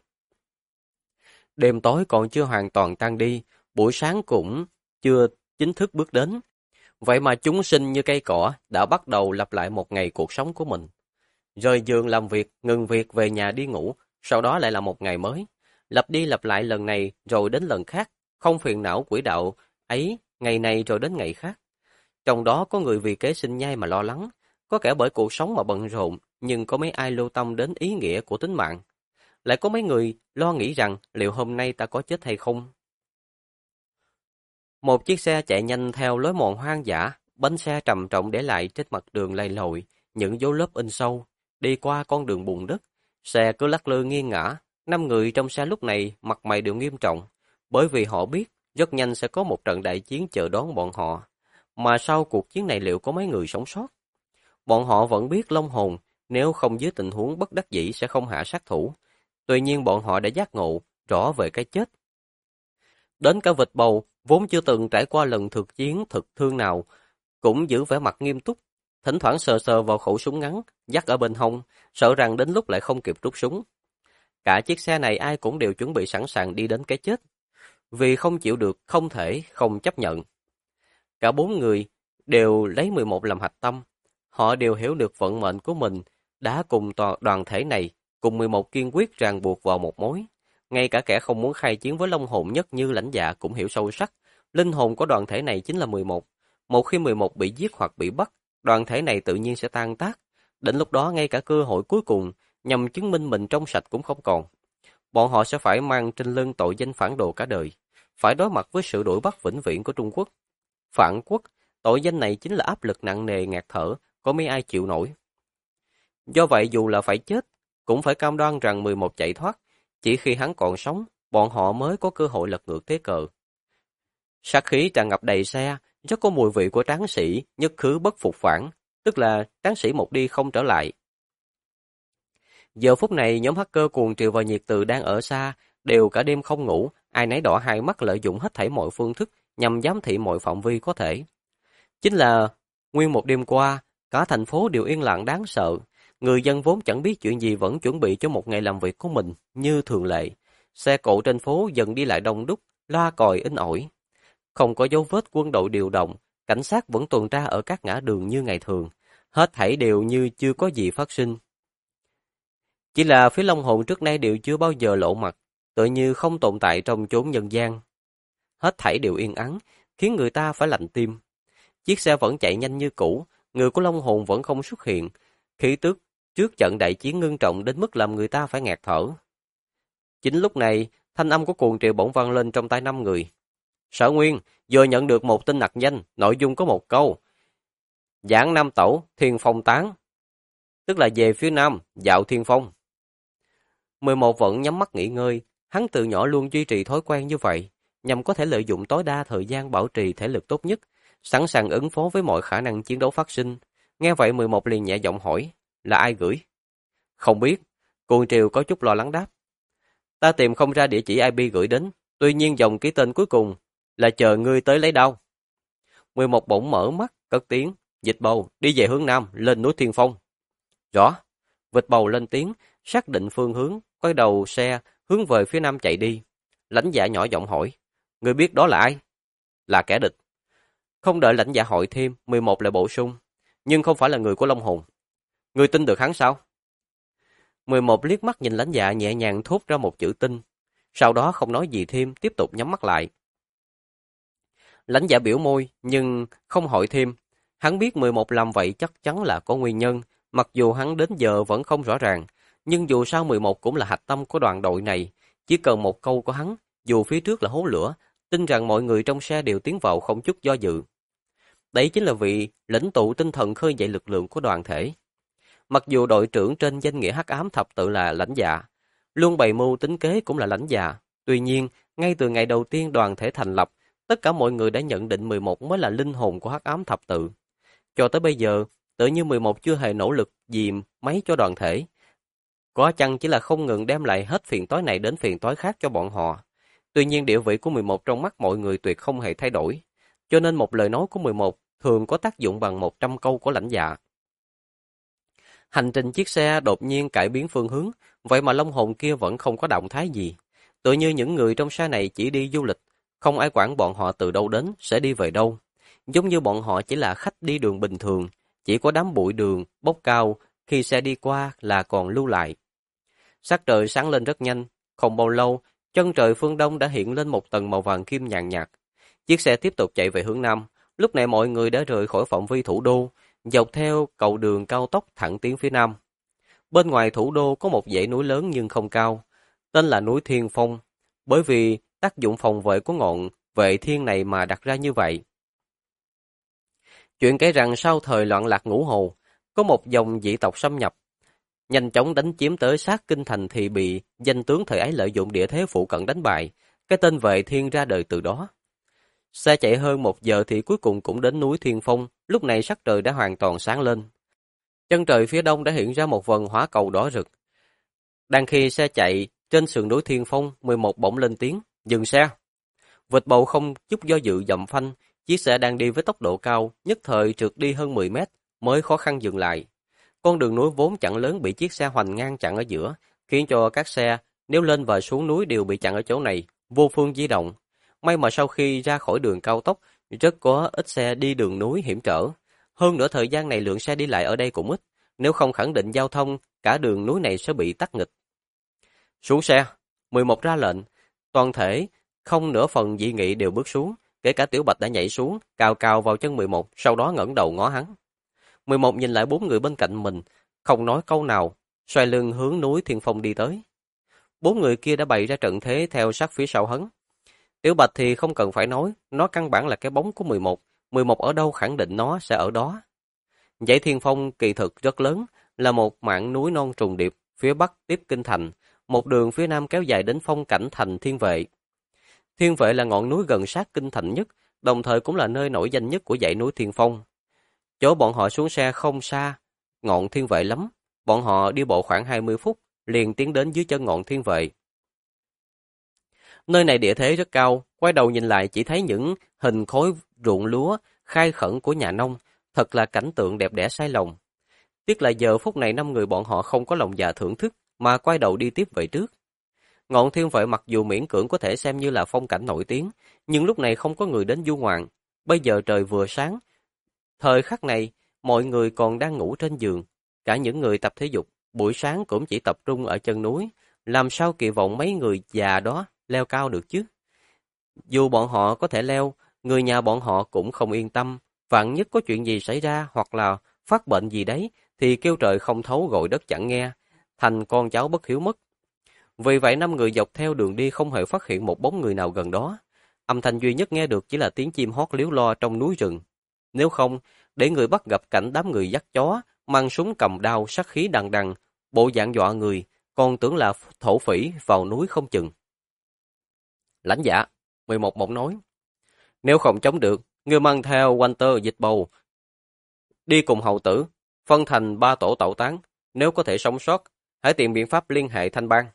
Đêm tối còn chưa hoàn toàn tan đi, buổi sáng cũng chưa chính thức bước đến. Vậy mà chúng sinh như cây cỏ đã bắt đầu lặp lại một ngày cuộc sống của mình. Rời giường làm việc, ngừng việc về nhà đi ngủ, sau đó lại là một ngày mới. Lặp đi lặp lại lần này rồi đến lần khác, không phiền não quỹ đạo ấy, ngày này rồi đến ngày khác. Trong đó có người vì kế sinh nhai mà lo lắng, có kẻ bởi cuộc sống mà bận rộn, nhưng có mấy ai lưu tâm đến ý nghĩa của tính mạng. lại có mấy người lo nghĩ rằng liệu hôm nay ta có chết hay không. Một chiếc xe chạy nhanh theo lối mòn hoang dã, bánh xe trầm trọng để lại trên mặt đường lầy lội, những dấu lớp in sâu, đi qua con đường bùn đất. Xe cứ lắc lư nghiêng ngã, 5 người trong xe lúc này mặt mày đều nghiêm trọng, bởi vì họ biết rất nhanh sẽ có một trận đại chiến chờ đón bọn họ. Mà sau cuộc chiến này liệu có mấy người sống sót? Bọn họ vẫn biết Long Hồn, nếu không dưới tình huống bất đắc dĩ sẽ không hạ sát thủ. Tuy nhiên bọn họ đã giác ngộ rõ về cái chết. Đến cả vịt bầu, vốn chưa từng trải qua lần thực chiến thực thương nào, cũng giữ vẻ mặt nghiêm túc, thỉnh thoảng sờ sờ vào khẩu súng ngắn, dắt ở bên hông, sợ rằng đến lúc lại không kịp rút súng. Cả chiếc xe này ai cũng đều chuẩn bị sẵn sàng đi đến cái chết, vì không chịu được, không thể, không chấp nhận. Cả 4 người đều lấy 11 làm hạch tâm, họ đều hiểu được vận mệnh của mình, đã cùng đoàn thể này, cùng 11 kiên quyết ràng buộc vào một mối. Ngay cả kẻ không muốn khai chiến với Long Hồn nhất như Lãnh Dạ cũng hiểu sâu sắc, linh hồn của đoàn thể này chính là 11. Một khi 11 bị giết hoặc bị bắt, đoàn thể này tự nhiên sẽ tan tác. Đến lúc đó ngay cả cơ hội cuối cùng nhằm chứng minh mình trong sạch cũng không còn. Bọn họ sẽ phải mang trên lưng tội danh phản đồ cả đời, phải đối mặt với sự đuổi bắt vĩnh viễn của Trung Quốc. Phản quốc, tội danh này chính là áp lực nặng nề ngạt thở, có mấy ai chịu nổi. Do vậy dù là phải chết, cũng phải cam đoan rằng 11 chạy thoát, chỉ khi hắn còn sống, bọn họ mới có cơ hội lật ngược thế cờ. Sát khí tràn ngập đầy xe, rất có mùi vị của tráng sĩ, nhất khứ bất phục phản, tức là tráng sĩ một đi không trở lại. Giờ phút này nhóm hacker cuồng triều và nhiệt từ đang ở xa, đều cả đêm không ngủ, ai nấy đỏ hai mắt lợi dụng hết thảy mọi phương thức nhằm giám thị mọi phạm vi có thể. Chính là nguyên một đêm qua, cả thành phố đều yên lặng đáng sợ, người dân vốn chẳng biết chuyện gì vẫn chuẩn bị cho một ngày làm việc của mình như thường lệ. Xe cộ trên phố dần đi lại đông đúc, loa còi inh ỏi. Không có dấu vết quân đội điều động, cảnh sát vẫn tuần tra ở các ngã đường như ngày thường, hết thảy đều như chưa có gì phát sinh. Chỉ là phía Long Hồn trước nay đều chưa bao giờ lộ mặt, tựa như không tồn tại trong chốn nhân gian. Hết thảy đều yên ắng, khiến người ta phải lạnh tim. Chiếc xe vẫn chạy nhanh như cũ, người của Long Hồn vẫn không xuất hiện, khí tức trước trận đại chiến ngưng trọng đến mức làm người ta phải ngạt thở. Chính lúc này, thanh âm của cuồng triều bỗng vang lên trong tai 5 người. Sở Nguyên vừa nhận được một tin nặc danh, nội dung có một câu: Giảng Nam Tẩu, Thiên Phong tán, tức là về phía Nam, dạo Thiên Phong. 11 vẫn nhắm mắt nghỉ ngơi, hắn từ nhỏ luôn duy trì thói quen như vậy, nhằm có thể lợi dụng tối đa thời gian bảo trì thể lực tốt nhất, sẵn sàng ứng phó với mọi khả năng chiến đấu phát sinh. Nghe vậy 11 liền nhẹ giọng hỏi, là ai gửi? Không biết, cuồng triều có chút lo lắng đáp. Ta tìm không ra địa chỉ IP gửi đến, tuy nhiên dòng ký tên cuối cùng là chờ ngươi tới lấy đâu. 11 bỗng mở mắt, cất tiếng, Dịch Bầu, đi về hướng Nam, lên núi Thiên Phong. Rõ. Vịt Bầu lên tiếng, xác định phương hướng, quay đầu xe, hướng về phía Nam chạy đi. Lãnh Dạ nhỏ giọng hỏi, ngươi biết đó là ai? Là kẻ địch. Không đợi Lãnh Dạ hỏi thêm, 11 lại bổ sung, nhưng không phải là người của Long Hồn. Ngươi tin được hắn sao? 11 liếc mắt nhìn Lãnh Dạ nhẹ nhàng thốt ra một chữ tin, sau đó không nói gì thêm, tiếp tục nhắm mắt lại. Lãnh Dạ biểu môi, nhưng không hỏi thêm. Hắn biết 11 làm vậy chắc chắn là có nguyên nhân, mặc dù hắn đến giờ vẫn không rõ ràng, nhưng dù sao 11 cũng là hạch tâm của đoàn đội này, chỉ cần một câu của hắn, dù phía trước là hố lửa, tin rằng mọi người trong xe đều tiến vào không chút do dự. Đấy chính là vị lãnh tụ tinh thần khơi dậy lực lượng của đoàn thể. Mặc dù đội trưởng trên danh nghĩa hắc ám thập tự là Lãnh Dạ, luôn bày mưu tính kế cũng là Lãnh Dạ, tuy nhiên, ngay từ ngày đầu tiên đoàn thể thành lập, tất cả mọi người đã nhận định 11 mới là linh hồn của hắc ám thập tự. Cho tới bây giờ, tự như 11 chưa hề nỗ lực gì mấy cho đoàn thể. Có chăng chỉ là không ngừng đem lại hết phiền toái này đến phiền toái khác cho bọn họ. Tuy nhiên địa vị của 11 trong mắt mọi người tuyệt không hề thay đổi. Cho nên một lời nói của 11 thường có tác dụng bằng 100 câu của Lãnh Dạ. Hành trình chiếc xe đột nhiên cải biến phương hướng, vậy mà Long Hồn kia vẫn không có động thái gì. Tự như những người trong xe này chỉ đi du lịch, không ai quản bọn họ từ đâu đến, sẽ đi về đâu. Giống như bọn họ chỉ là khách đi đường bình thường, chỉ có đám bụi đường, bốc cao, khi xe đi qua là còn lưu lại. Sắc trời sáng lên rất nhanh, không bao lâu, chân trời phương Đông đã hiện lên một tầng màu vàng kim nhàn nhạt. Chiếc xe tiếp tục chạy về hướng Nam, lúc này mọi người đã rời khỏi phạm vi thủ đô, dọc theo cầu đường cao tốc thẳng tiến phía Nam. Bên ngoài thủ đô có một dãy núi lớn nhưng không cao, tên là núi Thiên Phong, bởi vì tác dụng phòng vệ của ngọn Vệ Thiên này mà đặt ra như vậy. Chuyện kể rằng sau thời loạn lạc Ngũ Hồ, có một dòng dị tộc xâm nhập, nhanh chóng đánh chiếm tới sát kinh thành thì bị danh tướng thời ấy lợi dụng địa thế phụ cận đánh bại, cái tên Vệ Thiên ra đời từ đó. Xe chạy hơn 1 giờ thì cuối cùng cũng đến núi Thiên Phong, lúc này sắc trời đã hoàn toàn sáng lên. Chân trời phía đông đã hiện ra một vần hỏa cầu đỏ rực. Đang khi xe chạy trên sườn núi Thiên Phong, 11 bỗng lên tiếng, dừng xe. Vịt bầu không chút do dự dậm phanh, chiếc xe đang đi với tốc độ cao, nhất thời trượt đi hơn 10 mét, mới khó khăn dừng lại. Con đường núi vốn chẳng lớn bị chiếc xe hoành ngang chặn ở giữa, khiến cho các xe nếu lên và xuống núi đều bị chặn ở chỗ này, vô phương di động. May mà sau khi ra khỏi đường cao tốc, rất có ít xe đi đường núi hiểm trở. Hơn nữa thời gian này lượng xe đi lại ở đây cũng ít, nếu không khẳng định giao thông, cả đường núi này sẽ bị tắc nghịch. Xuống xe, 11 ra lệnh, toàn thể, không nửa phần dị nghị đều bước xuống, kể cả Tiểu Bạch đã nhảy xuống, cào cào vào chân 11, sau đó ngẩng đầu ngó hắn. 11 nhìn lại 4 người bên cạnh mình, không nói câu nào, xoay lưng hướng núi Thiên Phong đi tới. 4 người kia đã bày ra trận thế theo sát phía sau hắn. Tiểu Bạch thì không cần phải nói, nó căn bản là cái bóng của 11, 11 ở đâu khẳng định nó sẽ ở đó. Dãy Thiên Phong kỳ thực rất lớn, là một mảng núi non trùng điệp, phía bắc tiếp kinh thành, một đường phía nam kéo dài đến phong cảnh thành Thiên Vệ. Thiên Vệ là ngọn núi gần sát kinh thành nhất, đồng thời cũng là nơi nổi danh nhất của dãy núi Thiên Phong. Chỗ bọn họ xuống xe không xa ngọn Thiên Vệ lắm, bọn họ đi bộ khoảng 20 phút, liền tiến đến dưới chân ngọn Thiên Vệ. Nơi này địa thế rất cao, quay đầu nhìn lại chỉ thấy những hình khối ruộng lúa khai khẩn của nhà nông, thật là cảnh tượng đẹp đẽ say lòng. Tiếc là giờ phút này 5 người bọn họ không có lòng dạ thưởng thức, mà quay đầu đi tiếp về trước. Ngọn Thiên Vệ mặc dù miễn cưỡng có thể xem như là phong cảnh nổi tiếng, nhưng lúc này không có người đến du ngoạn. Bây giờ trời vừa sáng. Thời khắc này, mọi người còn đang ngủ trên giường. Cả những người tập thể dục, buổi sáng cũng chỉ tập trung ở chân núi. Làm sao kỳ vọng mấy người già đó leo cao được chứ? Dù bọn họ có thể leo, người nhà bọn họ cũng không yên tâm. Vạn nhất có chuyện gì xảy ra hoặc là phát bệnh gì đấy, thì kêu trời không thấu gọi đất chẳng nghe, thành con cháu bất hiếu mất. Vì vậy 5 người dọc theo đường đi không hề phát hiện một bóng người nào gần đó. Âm thanh duy nhất nghe được chỉ là tiếng chim hót líu lo trong núi rừng. Nếu không, để người bắt gặp cảnh đám người dắt chó, mang súng cầm đao sát khí đằng đằng, bộ dạng dọa người, còn tưởng là thổ phỉ vào núi không chừng. Lãnh dạ, 11 mộng nói, nếu không chống được, ngươi mang theo Walter dịch bầu, đi cùng hầu tử, phân thành 3 tổ tẩu tán, nếu có thể sống sót, hãy tìm biện pháp liên hệ thanh bang.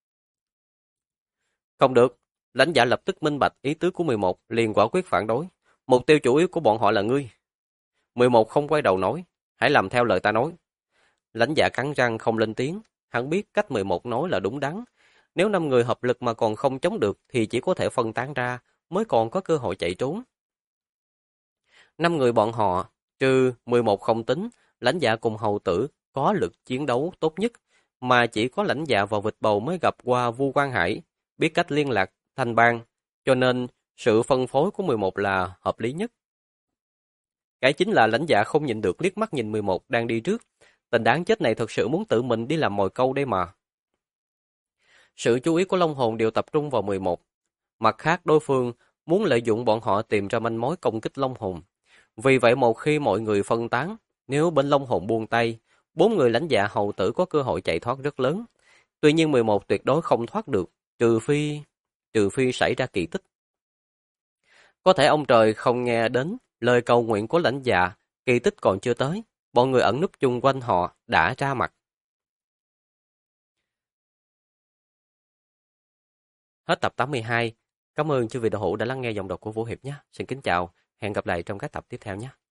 Không được, lãnh dạ lập tức minh bạch ý tứ của 11, liền quả quyết phản đối. Mục tiêu chủ yếu của bọn họ là ngươi. 11 không quay đầu nói, hãy làm theo lời ta nói. Lãnh dạ cắn răng không lên tiếng, hắn biết cách 11 nói là đúng đắn. Nếu 5 người hợp lực mà còn không chống được thì chỉ có thể phân tán ra, mới còn có cơ hội chạy trốn. 5 người bọn họ, trừ 11 không tính, lãnh dạ cùng hầu tử có lực chiến đấu tốt nhất, mà chỉ có lãnh dạ và vịt bầu mới gặp qua Vu Quang Hải, biết cách liên lạc thanh bang, cho nên sự phân phối của 11 là hợp lý nhất. Cái chính là lãnh dạ không nhìn được liếc mắt nhìn 11 đang đi trước, tên đáng chết này thực sự muốn tự mình đi làm mồi câu đây mà. Sự chú ý của Long Hồn đều tập trung vào 11. Mặt khác đối phương muốn lợi dụng bọn họ tìm ra manh mối công kích Long Hồn. Vì vậy một khi mọi người phân tán, nếu bên Long Hồn buông tay, 4 người lãnh dạ hầu tử có cơ hội chạy thoát rất lớn. Tuy nhiên 11 tuyệt đối không thoát được, trừ phi xảy ra kỳ tích. Có thể ông trời không nghe đến lời cầu nguyện của lãnh dạ, kỳ tích còn chưa tới, bọn người ẩn núp chung quanh họ đã ra mặt. Hết tập 82. Cảm ơn chư vị đạo hữu đã lắng nghe giọng đọc của Vũ Hiệp nhé. Xin kính chào, hẹn gặp lại trong các tập tiếp theo nhé.